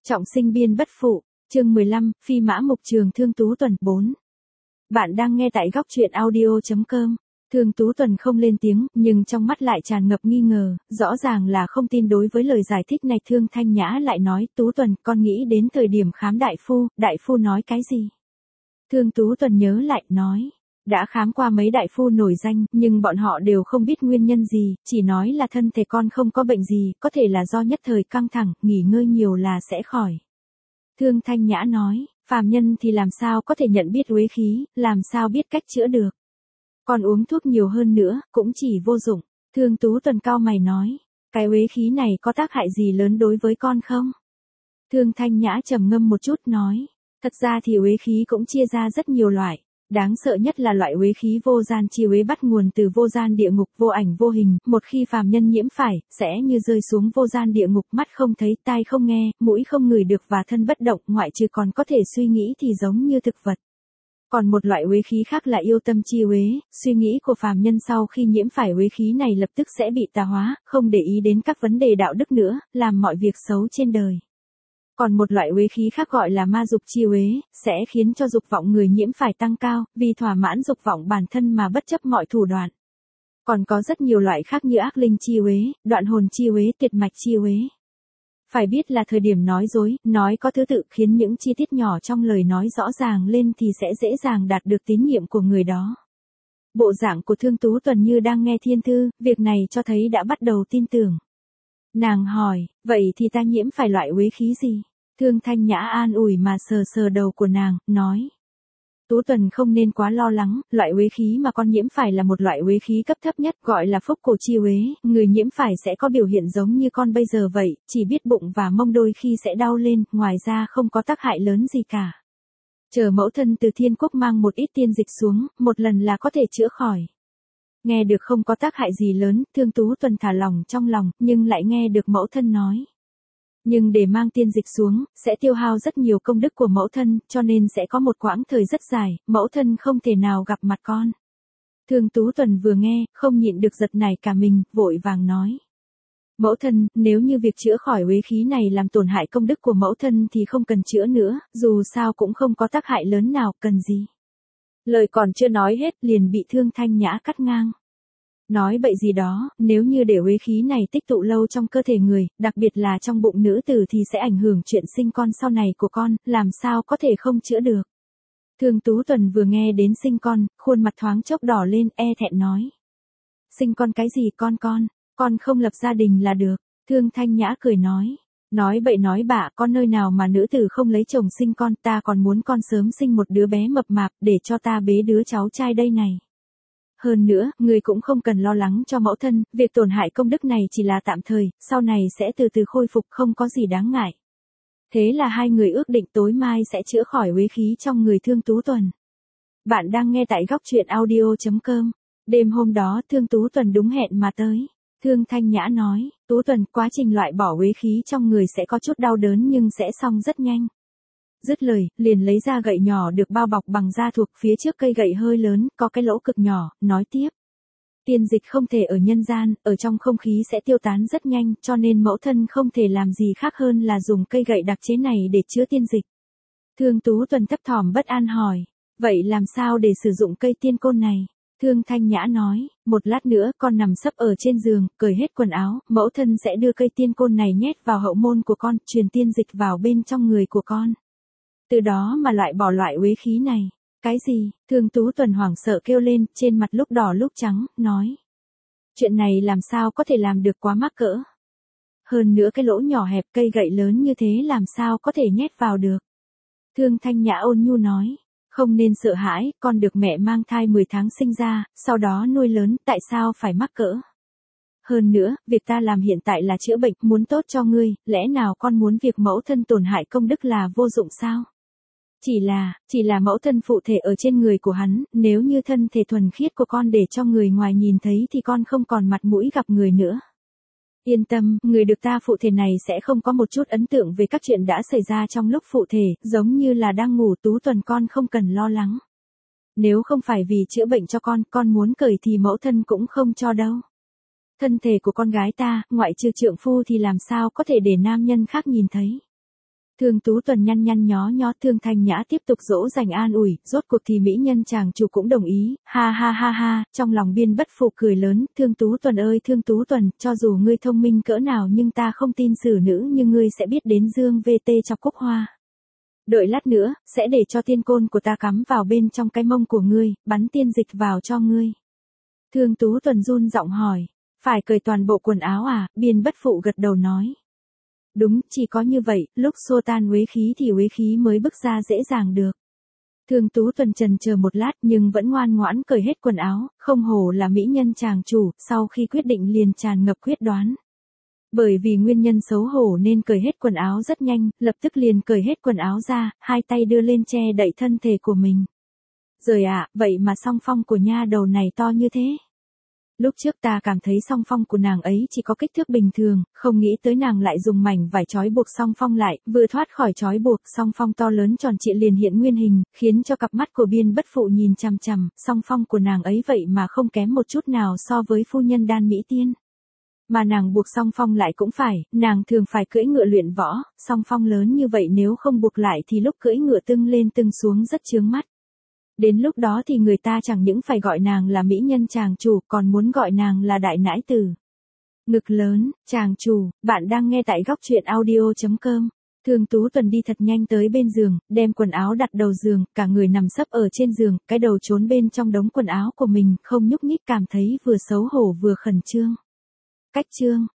Trọng sinh biên bất phụ, chương 15, phi mã mục trường Thương Tú Tuần 4. Bạn đang nghe tại góc truyện audio.com. Thương Tú Tuần không lên tiếng, nhưng trong mắt lại tràn ngập nghi ngờ, rõ ràng là không tin đối với lời giải thích này. Thương Thanh Nhã lại nói, Tú Tuần, con nghĩ đến thời điểm khám đại phu nói cái gì? Thương Tú Tuần nhớ lại, nói, đã khám qua mấy đại phu nổi danh, nhưng bọn họ đều không biết nguyên nhân gì, chỉ nói là thân thể con không có bệnh gì, có thể là do nhất thời căng thẳng, nghỉ ngơi nhiều là sẽ khỏi. Thương Thanh Nhã nói, phàm nhân thì làm sao có thể nhận biết uế khí, làm sao biết cách chữa được. Con uống thuốc nhiều hơn nữa, cũng chỉ vô dụng. Thương Tú Tuần cau mày nói, cái uế khí này có tác hại gì lớn đối với con không? Thương Thanh Nhã trầm ngâm một chút nói, thật ra thì uế khí cũng chia ra rất nhiều loại. Đáng sợ nhất là loại uế khí vô gian chi uế, bắt nguồn từ vô gian địa ngục, vô ảnh vô hình, một khi phàm nhân nhiễm phải, sẽ như rơi xuống vô gian địa ngục, mắt không thấy, tai không nghe, mũi không ngửi được và thân bất động, ngoại trừ còn có thể suy nghĩ thì giống như thực vật. Còn một loại uế khí khác là yêu tâm chi uế, suy nghĩ của phàm nhân sau khi nhiễm phải uế khí này lập tức sẽ bị tà hóa, không để ý đến các vấn đề đạo đức nữa, làm mọi việc xấu trên đời. Còn một loại uế khí khác gọi là ma dục chi uế, sẽ khiến cho dục vọng người nhiễm phải tăng cao, vì thỏa mãn dục vọng bản thân mà bất chấp mọi thủ đoạn. Còn có rất nhiều loại khác như ác linh chi uế, đoạn hồn chi uế, tuyệt mạch chi uế. Phải biết là thời điểm nói dối, nói có thứ tự, khiến những chi tiết nhỏ trong lời nói rõ ràng lên thì sẽ dễ dàng đạt được tín nhiệm của người đó. Bộ dạng của Thương Tú Tuần như đang nghe thiên thư, việc này cho thấy đã bắt đầu tin tưởng. Nàng hỏi, vậy thì ta nhiễm phải loại uế khí gì? Thương Thanh Nhã an ủi mà sờ sờ đầu của nàng, nói. Tú Tuần không nên quá lo lắng, loại uế khí mà con nhiễm phải là một loại uế khí cấp thấp nhất, gọi là phúc cổ chi uế, người nhiễm phải sẽ có biểu hiện giống như con bây giờ vậy, chỉ biết bụng và mông đôi khi sẽ đau lên, ngoài ra không có tác hại lớn gì cả. Chờ mẫu thân từ Thiên Quốc mang một ít tiên dịch xuống, một lần là có thể chữa khỏi. Nghe được không có tác hại gì lớn, Thương Tú Tuần thả lòng trong lòng, nhưng lại nghe được mẫu thân nói. Nhưng để mang tiên dịch xuống, sẽ tiêu hao rất nhiều công đức của mẫu thân, cho nên sẽ có một quãng thời rất dài, mẫu thân không thể nào gặp mặt con. Thương Tú Tuần vừa nghe, không nhịn được giật nảy cả mình, vội vàng nói. Mẫu thân, nếu như việc chữa khỏi uế khí này làm tổn hại công đức của mẫu thân thì không cần chữa nữa, dù sao cũng không có tác hại lớn nào, cần gì. Lời còn chưa nói hết, liền bị Thương Thanh Nhã cắt ngang. Nói bậy gì đó, nếu như để uế khí này tích tụ lâu trong cơ thể người, đặc biệt là trong bụng nữ tử thì sẽ ảnh hưởng chuyện sinh con sau này của con, làm sao có thể không chữa được. Thương Tú Tuần vừa nghe đến sinh con, khuôn mặt thoáng chốc đỏ lên, e thẹn nói. Sinh con cái gì con không lập gia đình là được. Thương Thanh Nhã cười nói bậy nói bạ, con nơi nào mà nữ tử không lấy chồng sinh con, ta còn muốn con sớm sinh một đứa bé mập mạp để cho ta bế đứa cháu trai đây này. Hơn nữa, người cũng không cần lo lắng cho mẫu thân, việc tổn hại công đức này chỉ là tạm thời, sau này sẽ từ từ khôi phục, không có gì đáng ngại. Thế là hai người ước định tối mai sẽ chữa khỏi uế khí trong người Thương Tú Tuần. Bạn đang nghe tại góc truyện audio.com. Đêm hôm đó Thương Tú Tuần đúng hẹn mà tới. Thương Thanh Nhã nói, Tú Tuần, quá trình loại bỏ uế khí trong người sẽ có chút đau đớn nhưng sẽ xong rất nhanh. Dứt lời, liền lấy ra gậy nhỏ được bao bọc bằng da thuộc, phía trước cây gậy hơi lớn, có cái lỗ cực nhỏ, nói tiếp. Tiên dịch không thể ở nhân gian, ở trong không khí sẽ tiêu tán rất nhanh, cho nên mẫu thân không thể làm gì khác hơn là dùng cây gậy đặc chế này để chứa tiên dịch. Thương Tú Tuần thấp thỏm bất an hỏi, vậy làm sao để sử dụng cây tiên côn này? Thương Thanh Nhã nói, một lát nữa con nằm sấp ở trên giường, cởi hết quần áo, mẫu thân sẽ đưa cây tiên côn này nhét vào hậu môn của con, truyền tiên dịch vào bên trong người của con. Từ đó mà loại bỏ loại uế khí này. Cái gì? Thương Tú Tuần hoảng sợ kêu lên, trên mặt lúc đỏ lúc trắng, nói. Chuyện này làm sao có thể làm được, quá mắc cỡ. Hơn nữa cái lỗ nhỏ hẹp, cây gậy lớn như thế làm sao có thể nhét vào được. Thương Thanh Nhã ôn nhu nói. Không nên sợ hãi, con được mẹ mang thai 10 tháng sinh ra, sau đó nuôi lớn, tại sao phải mắc cỡ? Hơn nữa, việc ta làm hiện tại là chữa bệnh, muốn tốt cho ngươi, lẽ nào con muốn việc mẫu thân tổn hại công đức là vô dụng sao? Chỉ là mẫu thân phụ thể ở trên người của hắn, nếu như thân thể thuần khiết của con để cho người ngoài nhìn thấy thì con không còn mặt mũi gặp người nữa. Yên tâm, người được ta phụ thể này sẽ không có một chút ấn tượng về các chuyện đã xảy ra trong lúc phụ thể, giống như là đang ngủ. Tú Tuần, con không cần lo lắng. Nếu không phải vì chữa bệnh cho con muốn cởi thì mẫu thân cũng không cho đâu. Thân thể của con gái ta, ngoại trừ trượng phu thì làm sao có thể để nam nhân khác nhìn thấy. Thương Tú Tuần nhăn nhăn nhó nhó, Thương Thanh Nhã tiếp tục dỗ dành an ủi, rốt cuộc thì mỹ nhân chàng chủ cũng đồng ý, ha ha ha ha, trong lòng Biên Bất Phụ cười lớn, Thương Tú Tuần ơi Thương Tú Tuần, cho dù ngươi thông minh cỡ nào nhưng ta không tin xử nữ như ngươi sẽ biết đến dương VT chọc cúc hoa. Đợi lát nữa, sẽ để cho tiên côn của ta cắm vào bên trong cái mông của ngươi, bắn tiên dịch vào cho ngươi. Thương Tú Tuần run giọng hỏi, phải cởi toàn bộ quần áo à, Biên Bất Phụ gật đầu nói. Đúng, chỉ có như vậy, lúc xô tan uế khí thì uế khí mới bức ra dễ dàng được. Thương Tú Tuần chần chờ một lát nhưng vẫn ngoan ngoãn cởi hết quần áo, không hổ là mỹ nhân chàng chủ, sau khi quyết định liền tràn ngập quyết đoán. Bởi vì nguyên nhân xấu hổ nên cởi hết quần áo rất nhanh, lập tức liền cởi hết quần áo ra, hai tay đưa lên che đậy thân thể của mình. Rồi ạ, vậy mà song phong của nha đầu này to như thế. Lúc trước ta cảm thấy song phong của nàng ấy chỉ có kích thước bình thường, không nghĩ tới nàng lại dùng mảnh vải trói buộc song phong lại, vừa thoát khỏi trói buộc, song phong to lớn tròn trịa liền hiện nguyên hình, khiến cho cặp mắt của Biên Bất Phụ nhìn chằm chằm, song phong của nàng ấy vậy mà không kém một chút nào so với phu nhân Đan Mỹ Tiên. Mà nàng buộc song phong lại cũng phải, nàng thường phải cưỡi ngựa luyện võ, song phong lớn như vậy nếu không buộc lại thì lúc cưỡi ngựa tưng lên tưng xuống rất chướng mắt. Đến lúc đó thì người ta chẳng những phải gọi nàng là mỹ nhân chàng chủ, còn muốn gọi nàng là đại nãi tử. Ngực lớn, chàng chủ, bạn đang nghe tại góc truyện audio.com. Thương Tú Tuần đi thật nhanh tới bên giường, đem quần áo đặt đầu giường, cả người nằm sấp ở trên giường, cái đầu trốn bên trong đống quần áo của mình, không nhúc nhích, cảm thấy vừa xấu hổ vừa khẩn trương. Cách chương